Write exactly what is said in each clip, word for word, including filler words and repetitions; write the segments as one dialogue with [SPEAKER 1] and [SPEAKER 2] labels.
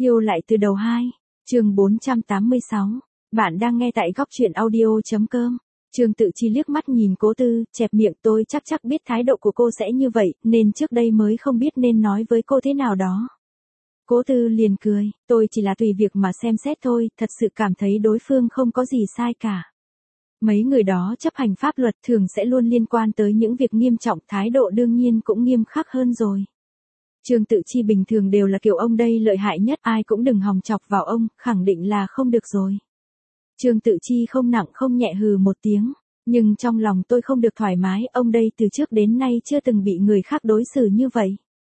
[SPEAKER 1] Yêu lại từ đầu hai, chương bốn trăm tám mươi sáu. Bạn đang nghe tại góc truyện audio.com. Trương Tự Chi liếc mắt nhìn Cố Tư, chẹp miệng, tôi chắc chắc biết thái độ của cô sẽ như vậy, nên trước đây mới không biết nên nói với cô thế nào đó. Cố Tư liền cười, tôi chỉ là tùy việc mà xem xét thôi, thật sự cảm thấy đối phương không có gì sai cả. Mấy người đó chấp hành pháp luật thường sẽ luôn liên quan tới những việc nghiêm trọng, thái độ đương nhiên cũng nghiêm khắc hơn rồi. Trương Tự Chi bình thường đều là kiểu ông đây lợi hại nhất, ai cũng đừng hòng chọc vào ông, khẳng định là không được rồi. Trương Tự Chi không nặng không nhẹ hừ một tiếng, nhưng trong lòng tôi không được thoải mái, ông đây từ trước đến nay chưa từng bị người khác đối xử như vậy.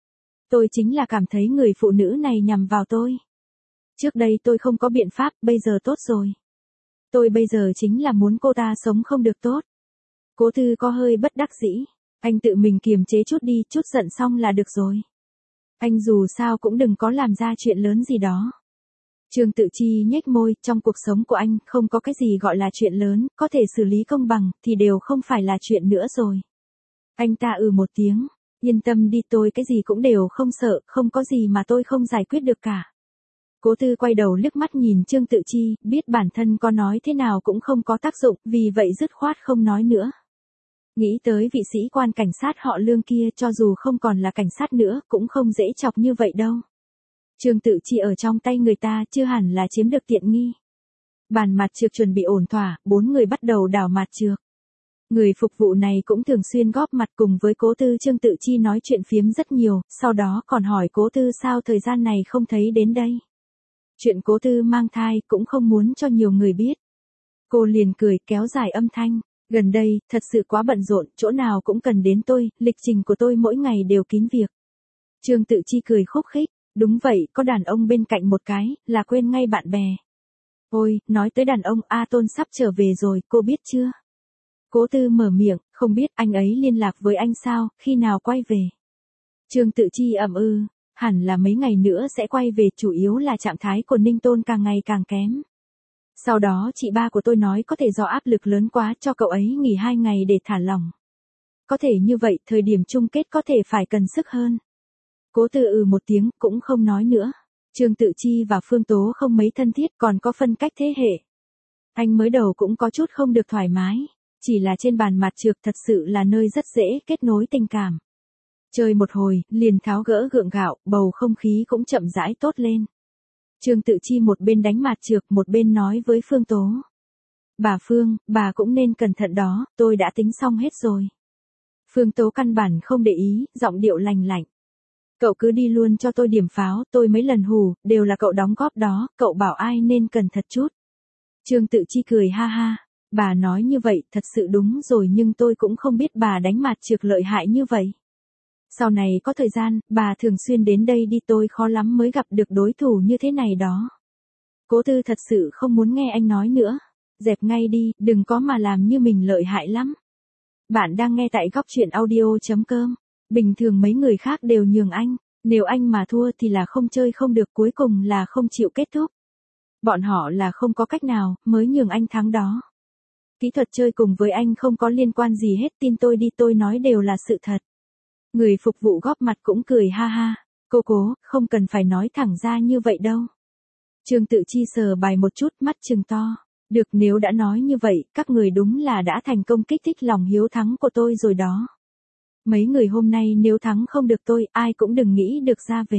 [SPEAKER 1] Tôi chính là cảm thấy người phụ nữ này nhằm vào tôi. Trước đây tôi không có biện pháp, bây giờ tốt rồi. Tôi bây giờ chính là muốn cô ta sống không được tốt. Cố Tư có hơi bất đắc dĩ, anh tự mình kiềm chế chút đi, chút giận xong là được rồi. Anh dù sao cũng đừng có làm ra chuyện lớn gì đó. Trương Tự Chi nhếch môi, trong cuộc sống của anh không có cái gì gọi là chuyện lớn, có thể xử lý công bằng thì đều không phải là chuyện nữa rồi. Anh ta ừ một tiếng, yên tâm đi, tôi cái gì cũng đều không sợ, không có gì mà tôi không giải quyết được cả. Cố Tư quay đầu liếc mắt nhìn Trương Tự Chi, biết bản thân có nói thế nào cũng không có tác dụng, vì vậy dứt khoát không nói nữa. Nghĩ tới vị sĩ quan cảnh sát họ Lương kia, cho dù không còn là cảnh sát nữa, cũng không dễ chọc như vậy đâu. Trương Tự Chi ở trong tay người ta chưa hẳn là chiếm được tiện nghi. Bàn mặt trược chuẩn bị ổn thỏa, bốn người bắt đầu đào mặt trược. Người phục vụ này cũng thường xuyên góp mặt cùng với Cố Tư. Trương Tự Chi nói chuyện phiếm rất nhiều, sau đó còn hỏi Cố Tư sao thời gian này không thấy đến đây. Chuyện Cố Tư mang thai cũng không muốn cho nhiều người biết. Cô liền cười kéo dài âm thanh, gần đây, thật sự quá bận rộn, chỗ nào cũng cần đến tôi, lịch trình của tôi mỗi ngày đều kín việc. Trương Tự Chi cười khúc khích, đúng vậy, có đàn ông bên cạnh một cái, là quên ngay bạn bè. Ôi, nói tới đàn ông, A Tôn sắp trở về rồi, cô biết chưa? Cố Tư mở miệng, không biết, anh ấy liên lạc với anh sao, khi nào quay về? Trương Tự Chi ậm ừ, hẳn là mấy ngày nữa sẽ quay về, chủ yếu là trạng thái của Ninh Tôn càng ngày càng kém. Sau đó chị ba của tôi nói có thể do áp lực lớn quá cho cậu ấy nghỉ hai ngày để thả lỏng. Có thể như vậy, thời điểm chung kết có thể phải cần sức hơn. Cố Tư ừ một tiếng, cũng không nói nữa. Trương Tự Chi và Phương Tố không mấy thân thiết, còn có phân cách thế hệ. Anh mới đầu cũng có chút không được thoải mái. Chỉ là trên bàn mặt trược thật sự là nơi rất dễ kết nối tình cảm. Chơi một hồi, liền tháo gỡ gượng gạo, bầu không khí cũng chậm rãi tốt lên. Trương Tự Chi một bên đánh mặt trược, một bên nói với Phương Tố. Bà Phương, bà cũng nên cẩn thận đó, tôi đã tính xong hết rồi. Phương Tố căn bản không để ý, giọng điệu lành lạnh. Cậu cứ đi luôn cho tôi điểm pháo, tôi mấy lần hù, đều là cậu đóng góp đó, cậu bảo ai nên cẩn thận chút. Trương Tự Chi cười ha ha, bà nói như vậy thật sự đúng rồi, nhưng tôi cũng không biết bà đánh mặt trược lợi hại như vậy. Sau này có thời gian, bà thường xuyên đến đây đi, tôi khó lắm mới gặp được đối thủ như thế này đó. Cố Tư thật sự không muốn nghe anh nói nữa. Dẹp ngay đi, đừng có mà làm như mình lợi hại lắm. Bạn đang nghe tại góc truyện audio.com. Bình thường mấy người khác đều nhường anh, nếu anh mà thua thì là không chơi không được, cuối cùng là không chịu kết thúc. Bọn họ là không có cách nào, mới nhường anh thắng đó. Kỹ thuật chơi cùng với anh không có liên quan gì hết, tin tôi đi, tôi nói đều là sự thật. Người phục vụ góp mặt cũng cười ha ha, cô Cố, không cần phải nói thẳng ra như vậy đâu. Trương Tự Chi sờ bài một chút, mắt trừng to. Được, nếu đã nói như vậy, các người đúng là đã thành công kích thích lòng hiếu thắng của tôi rồi đó. Mấy người hôm nay nếu thắng không được tôi, ai cũng đừng nghĩ được ra về.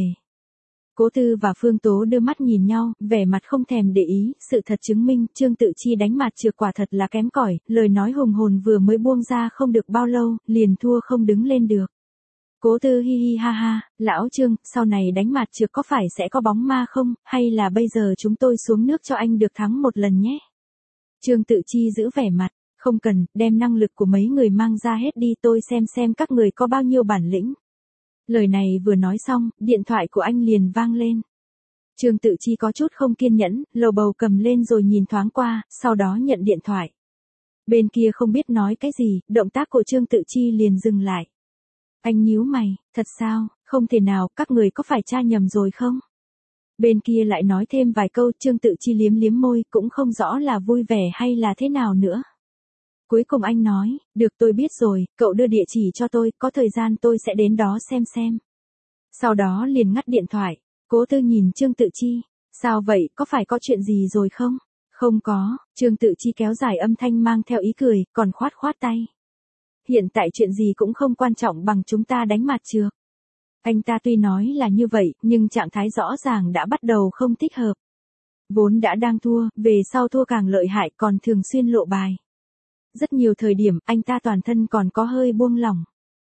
[SPEAKER 1] Cố Tư và Phương Tố đưa mắt nhìn nhau, vẻ mặt không thèm để ý, sự thật chứng minh, Trương Tự Chi đánh mặt trược quả thật là kém cỏi, lời nói hùng hồn vừa mới buông ra không được bao lâu, liền thua không đứng lên được. Cố Tư hi hi ha ha, lão Trương, sau này đánh mặt trược có phải sẽ có bóng ma không, hay là bây giờ chúng tôi xuống nước cho anh được thắng một lần nhé. Trương Tự Chi giữ vẻ mặt, không cần, đem năng lực của mấy người mang ra hết đi, tôi xem xem các người có bao nhiêu bản lĩnh. Lời này vừa nói xong, điện thoại của anh liền vang lên. Trương Tự Chi có chút không kiên nhẫn, lầu bầu cầm lên rồi nhìn thoáng qua, sau đó nhận điện thoại. Bên kia không biết nói cái gì, động tác của Trương Tự Chi liền dừng lại. Anh nhíu mày, thật sao, không thể nào, các người có phải tra nhầm rồi không? Bên kia lại nói thêm vài câu, Trương Tự Chi liếm liếm môi, cũng không rõ là vui vẻ hay là thế nào nữa. Cuối cùng anh nói, được tôi biết rồi, cậu đưa địa chỉ cho tôi, có thời gian tôi sẽ đến đó xem xem. Sau đó liền ngắt điện thoại. Cố Tư nhìn Trương Tự Chi, sao vậy, có phải có chuyện gì rồi không? Không có, Trương Tự Chi kéo dài âm thanh mang theo ý cười, còn khoát khoát tay. Hiện tại chuyện gì cũng không quan trọng bằng chúng ta đánh mặt trược. Anh ta tuy nói là như vậy, nhưng trạng thái rõ ràng đã bắt đầu không thích hợp. Vốn đã đang thua, về sau thua càng lợi hại còn thường xuyên lộ bài. Rất nhiều thời điểm, anh ta toàn thân còn có hơi buông lỏng.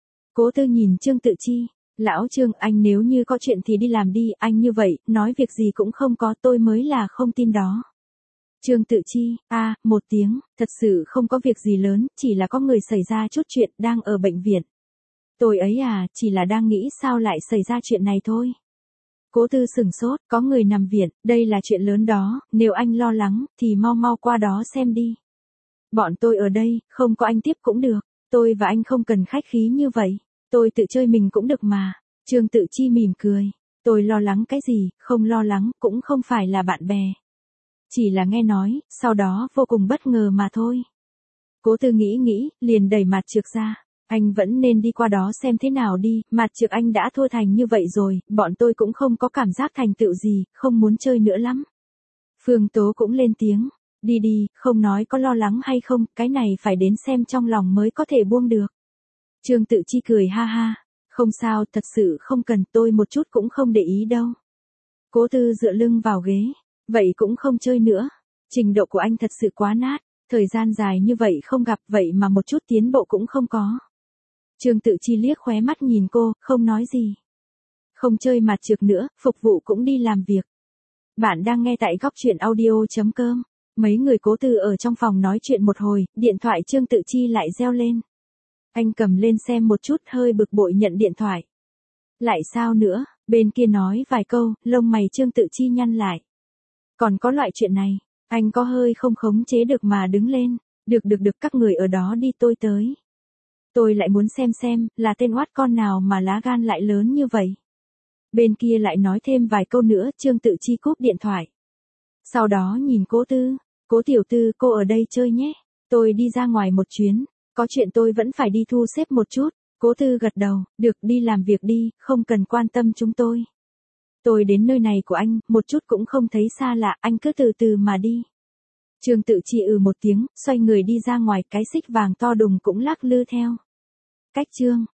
[SPEAKER 1] Cố Tư nhìn Trương Tự Chi, lão Trương, anh nếu như có chuyện thì đi làm đi, anh như vậy, nói việc gì cũng không có, tôi mới là không tin đó. Trương Tự Chi, a à, một tiếng, thật sự không có việc gì lớn, chỉ là có người xảy ra chút chuyện, đang ở bệnh viện. Tôi ấy à, chỉ là đang nghĩ sao lại xảy ra chuyện này thôi. Cố Tư sửng sốt, có người nằm viện, đây là chuyện lớn đó, nếu anh lo lắng, thì mau mau qua đó xem đi. Bọn tôi ở đây, không có anh tiếp cũng được, tôi và anh không cần khách khí như vậy, tôi tự chơi mình cũng được mà. Trương Tự Chi mỉm cười, tôi lo lắng cái gì, không lo lắng, cũng không phải là bạn bè. Chỉ là nghe nói, sau đó vô cùng bất ngờ mà thôi. Cố Tư nghĩ nghĩ, liền đẩy mặt trược ra. Anh vẫn nên đi qua đó xem thế nào đi, mặt trược anh đã thua thành như vậy rồi, bọn tôi cũng không có cảm giác thành tựu gì, không muốn chơi nữa lắm. Phương Tố cũng lên tiếng, đi đi, không nói có lo lắng hay không, cái này phải đến xem trong lòng mới có thể buông được. Trương Tự Chi cười ha ha, không sao, thật sự không cần, tôi một chút cũng không để ý đâu. Cố Tư dựa lưng vào ghế, vậy cũng không chơi nữa, trình độ của anh thật sự quá nát, thời gian dài như vậy không gặp vậy mà một chút tiến bộ cũng không có. Trương Tự Chi liếc khóe mắt nhìn cô, không nói gì. Không chơi mặt trược nữa, phục vụ cũng đi làm việc. Bạn đang nghe tại góc truyện audio chấm com. Mấy người Cố Tư ở trong phòng nói chuyện một hồi, điện thoại Trương Tự Chi lại reo lên. Anh cầm lên xem một chút, hơi bực bội nhận điện thoại. Lại sao nữa, bên kia nói vài câu, lông mày Trương Tự Chi nhăn lại. Còn có loại chuyện này, anh có hơi không khống chế được mà đứng lên. Được được được, các người ở đó đi, tôi tới. Tôi lại muốn xem xem, là tên oát con nào mà lá gan lại lớn như vậy. Bên kia lại nói thêm vài câu nữa, Trương Tự Chi cúp điện thoại. Sau đó nhìn Cố Tư, Cố tiểu thư, cô ở đây chơi nhé. Tôi đi ra ngoài một chuyến, có chuyện tôi vẫn phải đi thu xếp một chút. Cố Tư gật đầu, được, đi làm việc đi, không cần quan tâm chúng tôi. Tôi đến nơi này của anh, một chút cũng không thấy xa lạ, anh cứ từ từ mà đi. Trương Tự Chi ừ một tiếng, xoay người đi ra ngoài, cái xích vàng to đùng cũng lắc lư theo. Cách chương